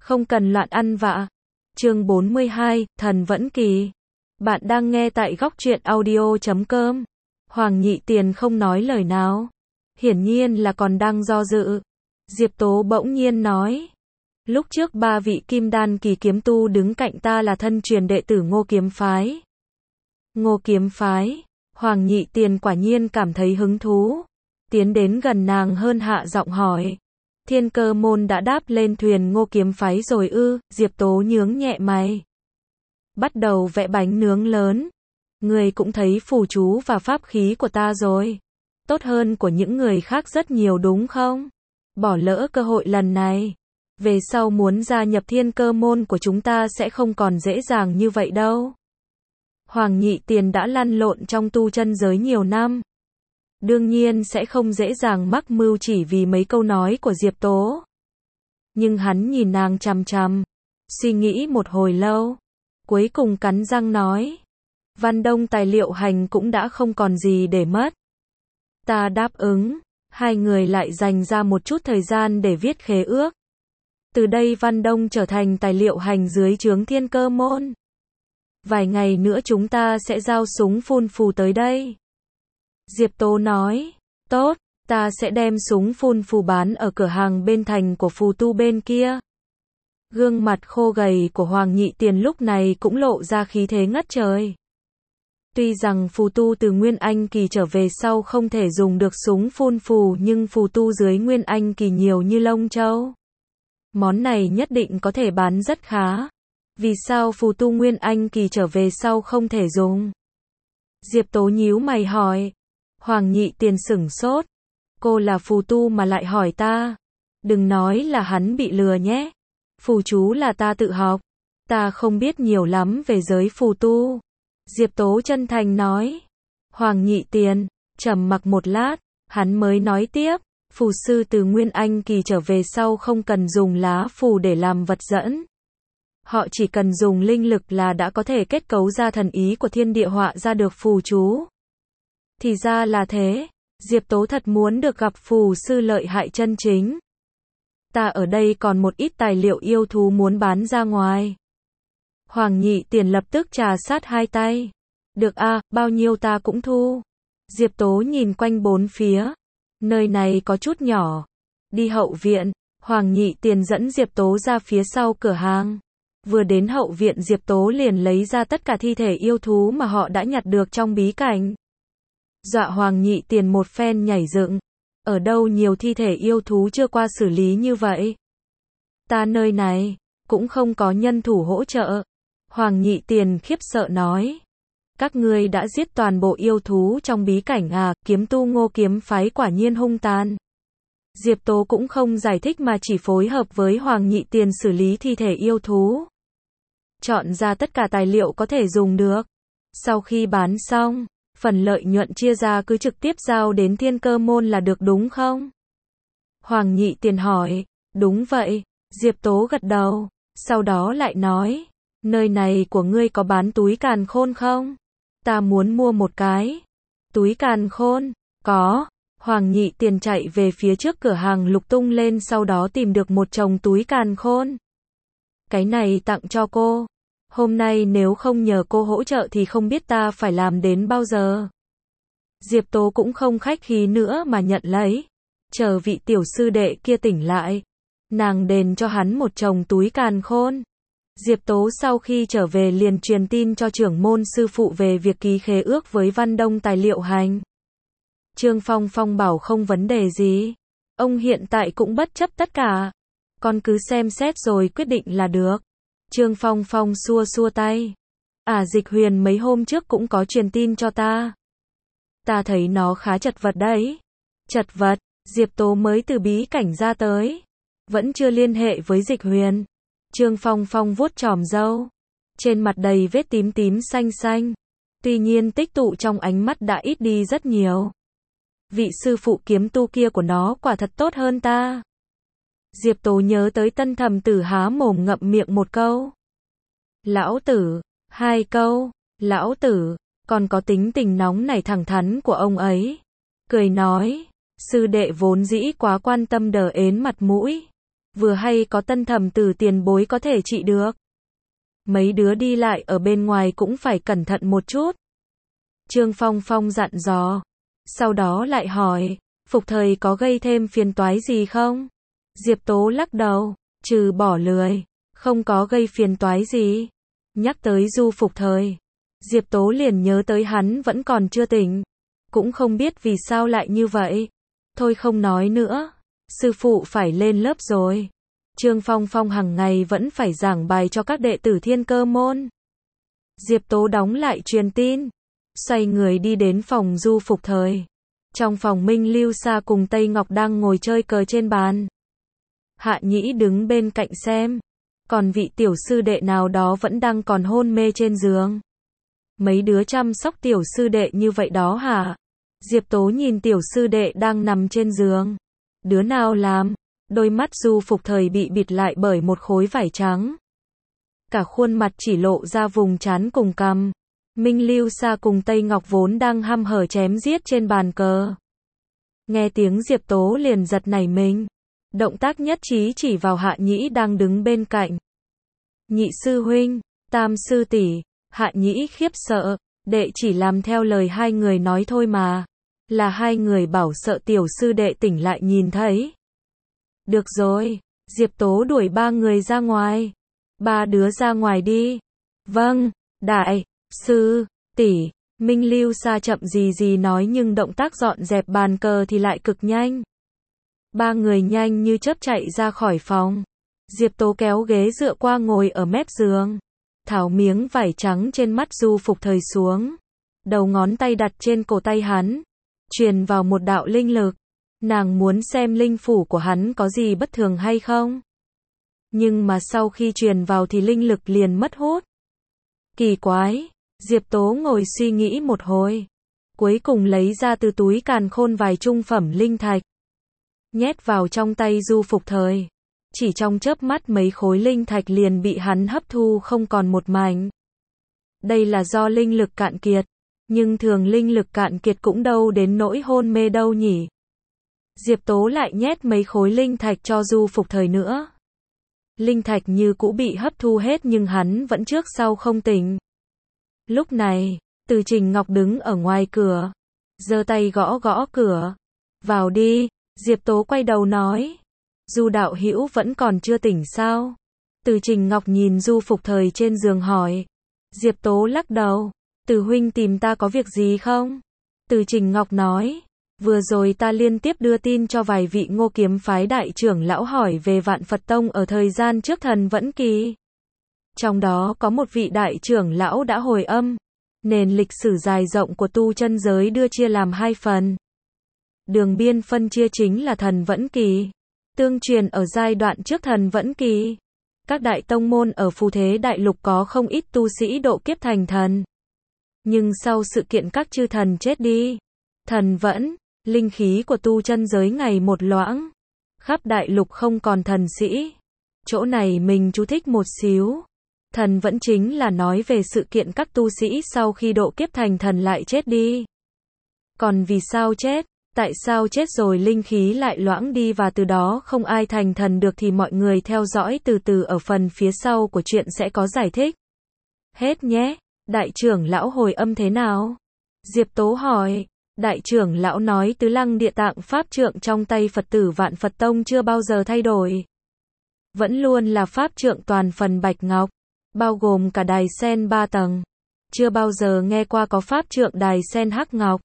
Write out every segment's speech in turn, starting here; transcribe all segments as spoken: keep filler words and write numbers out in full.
Không cần loạn ăn vạ. Chương bốn mươi hai, Thần vẫn kỳ. Bạn đang nghe tại góc truyện audio chấm com. Hoàng Nhị Tiền không nói lời nào. Hiển nhiên là còn đang do dự. Diệp Tố bỗng nhiên nói. Lúc trước ba vị kim đan kỳ kiếm tu đứng cạnh ta là thân truyền đệ tử Ngô Kiếm Phái. Ngô Kiếm Phái. Hoàng Nhị Tiền quả nhiên cảm thấy hứng thú. Tiến đến gần nàng hơn hạ giọng hỏi. Thiên Cơ môn đã đáp lên thuyền Ngô Kiếm Phái rồi ư? Diệp Tố nhướng nhẹ mày. Bắt đầu vẽ bánh nướng lớn. Người cũng thấy phù chú và pháp khí của ta rồi. Tốt hơn của những người khác rất nhiều đúng không? Bỏ lỡ cơ hội lần này. Về sau muốn gia nhập Thiên Cơ môn của chúng ta sẽ không còn dễ dàng như vậy đâu. Hoàng Nhị Tiền đã lăn lộn trong tu chân giới nhiều năm. Đương nhiên sẽ không dễ dàng mắc mưu chỉ vì mấy câu nói của Diệp Tố. Nhưng hắn nhìn nàng chằm chằm, suy nghĩ một hồi lâu, cuối cùng cắn răng nói. Văn Đông tài liệu hành cũng đã không còn gì để mất. Ta đáp ứng, hai người lại dành ra một chút thời gian để viết khế ước. Từ đây Văn Đông trở thành tài liệu hành dưới trướng Thiên Cơ môn. Vài ngày nữa chúng ta sẽ giao súng phun phù tới đây. Diệp Tố nói, tốt, ta sẽ đem súng phun phù bán ở cửa hàng bên thành của phù tu bên kia. Gương mặt khô gầy của Hoàng Nhị Tiền lúc này cũng lộ ra khí thế ngất trời. Tuy rằng phù tu từ Nguyên Anh kỳ trở về sau không thể dùng được súng phun phù nhưng phù tu dưới Nguyên Anh kỳ nhiều như lông châu. Món này nhất định có thể bán rất khá. Vì sao phù tu Nguyên Anh kỳ trở về sau không thể dùng? Diệp Tố nhíu mày hỏi. Hoàng Nhị Tiền sửng sốt. Cô là phù tu mà lại hỏi ta. Đừng nói là hắn bị lừa nhé. Phù chú là ta tự học. Ta không biết nhiều lắm về giới phù tu. Diệp Tố chân thành nói. Hoàng Nhị Tiền trầm mặc một lát, hắn mới nói tiếp. Phù sư từ Nguyên Anh kỳ trở về sau không cần dùng lá phù để làm vật dẫn. Họ chỉ cần dùng linh lực là đã có thể kết cấu ra thần ý của thiên địa họa ra được phù chú. Thì ra là thế. Diệp Tố thật muốn được gặp phù sư lợi hại chân chính. Ta ở đây còn một ít tài liệu yêu thú muốn bán ra ngoài. Hoàng Nhị Tiền lập tức trà sát hai tay. Được a, à, bao nhiêu ta cũng thu. Diệp Tố nhìn quanh bốn phía. Nơi này có chút nhỏ. Đi hậu viện. Hoàng Nhị Tiền dẫn Diệp Tố ra phía sau cửa hàng. Vừa đến hậu viện Diệp Tố liền lấy ra tất cả thi thể yêu thú mà họ đã nhặt được trong bí cảnh. Dọa Hoàng Nhị Tiền một phen nhảy dựng. Ở đâu nhiều thi thể yêu thú chưa qua xử lý như vậy? Ta nơi này cũng không có nhân thủ hỗ trợ. Hoàng Nhị Tiền khiếp sợ nói. Các ngươi đã giết toàn bộ yêu thú trong bí cảnh à? Kiếm tu Ngô Kiếm Phái quả nhiên hung tàn. Diệp Tố cũng không giải thích mà chỉ phối hợp với Hoàng Nhị Tiền xử lý thi thể yêu thú. Chọn ra tất cả tài liệu có thể dùng được. Sau khi bán xong, phần lợi nhuận chia ra cứ trực tiếp giao đến Thiên Cơ môn là được đúng không? Hoàng Nhị Tiền hỏi. Đúng vậy. Diệp Tố gật đầu. Sau đó lại nói. Nơi này của ngươi có bán túi càn khôn không? Ta muốn mua một cái. Túi càn khôn? Có. Hoàng Nhị Tiền chạy về phía trước cửa hàng lục tung lên sau đó tìm được một chồng túi càn khôn. Cái này tặng cho cô. Hôm nay nếu không nhờ cô hỗ trợ thì không biết ta phải làm đến bao giờ. Diệp Tố cũng không khách khí nữa mà nhận lấy. Chờ vị tiểu sư đệ kia tỉnh lại. Nàng đền cho hắn một chồng túi càn khôn. Diệp Tố sau khi trở về liền truyền tin cho trưởng môn sư phụ về việc ký khế ước với Văn Đông tài liệu hành. Trương Phong Phong bảo không vấn đề gì. Ông hiện tại cũng bất chấp tất cả. Con cứ xem xét rồi quyết định là được. Trương Phong Phong xua xua tay. À Dịch Huyền mấy hôm trước cũng có truyền tin cho ta. Ta thấy nó khá chật vật đấy. Chật vật, Diệp Tố mới từ bí cảnh ra tới. Vẫn chưa liên hệ với Dịch Huyền. Trương Phong Phong vuốt chòm râu. Trên mặt đầy vết tím tím xanh xanh. Tuy nhiên tích tụ trong ánh mắt đã ít đi rất nhiều. Vị sư phụ kiếm tu kia của nó quả thật tốt hơn ta. Diệp Tố nhớ tới Tân Thầm Tử há mồm ngậm miệng một câu. Lão tử, hai câu, lão tử, còn có tính tình nóng nảy thẳng thắn của ông ấy. Cười nói, sư đệ vốn dĩ quá quan tâm đờ ến mặt mũi. vừa hay có Tân Thẩm Tử tiền bối có thể trị được. Mấy đứa đi lại ở bên ngoài cũng phải cẩn thận một chút. Trương Phong Phong dặn dò. Sau đó lại hỏi, Phục Thời có gây thêm phiền toái gì không? Diệp Tố lắc đầu, trừ bỏ lười, không có gây phiền toái gì. Nhắc tới Du Phục Thời, Diệp Tố liền nhớ tới hắn vẫn còn chưa tỉnh. Cũng không biết vì sao lại như vậy. Thôi không nói nữa, sư phụ phải lên lớp rồi. Trương Phong Phong hàng ngày vẫn phải giảng bài cho các đệ tử Thiên Cơ môn. Diệp Tố đóng lại truyền tin, xoay người đi đến phòng Du Phục Thời. Trong phòng Minh Lưu Sa cùng Tây Ngọc đang ngồi chơi cờ trên bàn. Hạ Nhĩ đứng bên cạnh xem, còn vị tiểu sư đệ nào đó vẫn đang còn hôn mê trên giường. Mấy đứa chăm sóc tiểu sư đệ như vậy đó hả? Diệp Tố nhìn tiểu sư đệ đang nằm trên giường. Đứa nào làm? Đôi mắt Du Phục Thời bị bịt lại bởi một khối vải trắng. Cả khuôn mặt chỉ lộ ra vùng trán cùng cằm. Minh Lưu Sa cùng Tây Ngọc vốn đang hăm hở chém giết trên bàn cờ. Nghe tiếng Diệp Tố liền giật nảy mình. Động tác nhất trí chỉ vào Hạ Nhĩ đang đứng bên cạnh. Nhị sư huynh, tam sư tỷ. Hạ Nhĩ khiếp sợ, đệ chỉ làm theo lời hai người nói thôi mà. Là hai người bảo sợ tiểu sư đệ tỉnh lại nhìn thấy. Được rồi, Diệp Tố đuổi ba người ra ngoài. Ba đứa ra ngoài đi. Vâng, đại sư tỷ. Minh Lưu Sa chậm gì gì nói nhưng động tác dọn dẹp bàn cờ thì lại cực nhanh. Ba người nhanh như chớp chạy ra khỏi phòng. Diệp Tố kéo ghế dựa qua ngồi ở mép giường, tháo miếng vải trắng trên mắt Du Phục Thời xuống. Đầu ngón tay đặt trên cổ tay hắn, truyền vào một đạo linh lực. Nàng muốn xem linh phủ của hắn có gì bất thường hay không. Nhưng mà sau khi truyền vào thì linh lực liền mất hút. Kỳ quái, Diệp Tố ngồi suy nghĩ một hồi. Cuối cùng lấy ra từ túi càn khôn vài trung phẩm linh thạch. Nhét vào trong tay Du Phục Thời. Chỉ trong chớp mắt mấy khối linh thạch liền bị hắn hấp thu không còn một mảnh. Đây là do linh lực cạn kiệt. Nhưng thường linh lực cạn kiệt cũng đâu đến nỗi hôn mê đâu nhỉ. Diệp Tố lại nhét mấy khối linh thạch cho Du Phục Thời nữa. Linh thạch như cũ bị hấp thu hết nhưng hắn vẫn trước sau không tỉnh. Lúc này, Từ Trình Ngọc đứng ở ngoài cửa, giơ tay gõ gõ cửa. Vào đi, Diệp Tố quay đầu nói. Du đạo hữu vẫn còn chưa tỉnh sao? Từ Trình Ngọc nhìn Du Phục Thời trên giường hỏi. Diệp Tố lắc đầu. Từ huynh tìm ta có việc gì không? Từ Trình Ngọc nói. Vừa rồi ta liên tiếp đưa tin cho vài vị Ngô Kiếm phái đại trưởng lão hỏi về Vạn Phật Tông ở thời gian trước Thần Vẫn Kỳ. Trong đó có một vị đại trưởng lão đã hồi âm. Nền lịch sử dài rộng của tu chân giới đưa chia làm hai phần. Đường biên phân chia chính là Thần Vẫn Kỳ. Tương truyền ở giai đoạn trước Thần Vẫn Kỳ, các đại tông môn ở Phù Thế Đại Lục có không ít tu sĩ độ kiếp thành thần. Nhưng sau sự kiện các chư thần chết đi, thần vẫn, linh khí của tu chân giới ngày một loãng. Khắp đại lục không còn thần sĩ. Chỗ này mình chú thích một xíu. Thần vẫn chính là nói về sự kiện các tu sĩ sau khi độ kiếp thành thần lại chết đi. Còn vì sao chết? Tại sao chết rồi linh khí lại loãng đi và từ đó không ai thành thần được thì mọi người theo dõi từ từ ở phần phía sau của chuyện sẽ có giải thích. Hết nhé. Đại trưởng lão hồi âm thế nào? Diệp Tố hỏi. Đại trưởng lão nói Tứ Lăng Địa Tạng pháp trượng trong tay Phật tử Vạn Phật Tông chưa bao giờ thay đổi. Vẫn luôn là pháp trượng toàn phần bạch ngọc, bao gồm cả đài sen ba tầng. Chưa bao giờ nghe qua có pháp trượng đài sen hắc ngọc.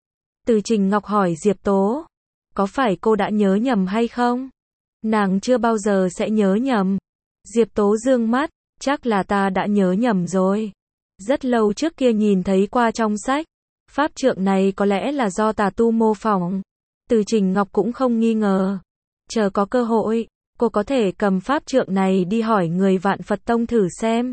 Từ Trình Ngọc hỏi Diệp Tố. Có phải cô đã nhớ nhầm hay không? Nàng chưa bao giờ sẽ nhớ nhầm. Diệp Tố dương mắt. Chắc là ta đã nhớ nhầm rồi. Rất lâu trước kia nhìn thấy qua trong sách. Pháp trượng này có lẽ là do tà tu mô phỏng. Từ Trình Ngọc cũng không nghi ngờ. Chờ có cơ hội, cô có thể cầm pháp trượng này đi hỏi người Vạn Phật Tông thử xem.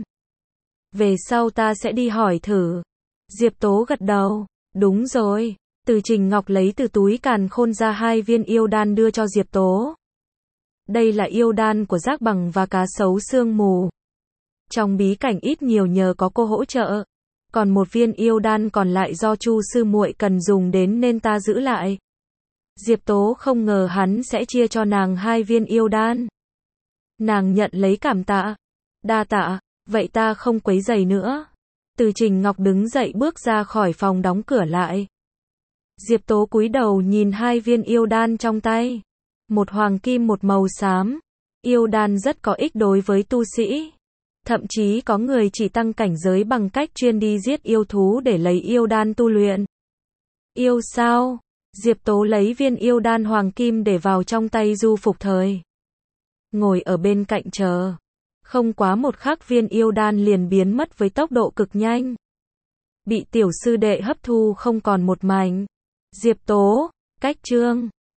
Về sau ta sẽ đi hỏi thử. Diệp Tố gật đầu. Đúng rồi. Từ Trình Ngọc lấy từ túi càn khôn ra hai viên yêu đan đưa cho Diệp Tố. Đây là yêu đan của Giác Bằng và Cá Sấu Sương Mù. Trong bí cảnh ít nhiều nhờ có cô hỗ trợ. Còn một viên yêu đan còn lại do Chu sư muội cần dùng đến nên ta giữ lại. Diệp Tố không ngờ hắn sẽ chia cho nàng hai viên yêu đan. Nàng nhận lấy cảm tạ. Đa tạ, vậy ta không quấy rầy nữa. Từ Trình Ngọc đứng dậy bước ra khỏi phòng đóng cửa lại. Diệp Tố cúi đầu nhìn hai viên yêu đan trong tay. Một hoàng kim một màu xám. Yêu đan rất có ích đối với tu sĩ. Thậm chí có người chỉ tăng cảnh giới bằng cách chuyên đi giết yêu thú để lấy yêu đan tu luyện. Yêu sao? Diệp Tố lấy viên yêu đan hoàng kim để vào trong tay Du Phục Thời. Ngồi ở bên cạnh chờ. Không quá một khắc viên yêu đan liền biến mất với tốc độ cực nhanh. Bị tiểu sư đệ hấp thu không còn một mảnh. Diệp Tố, cách chương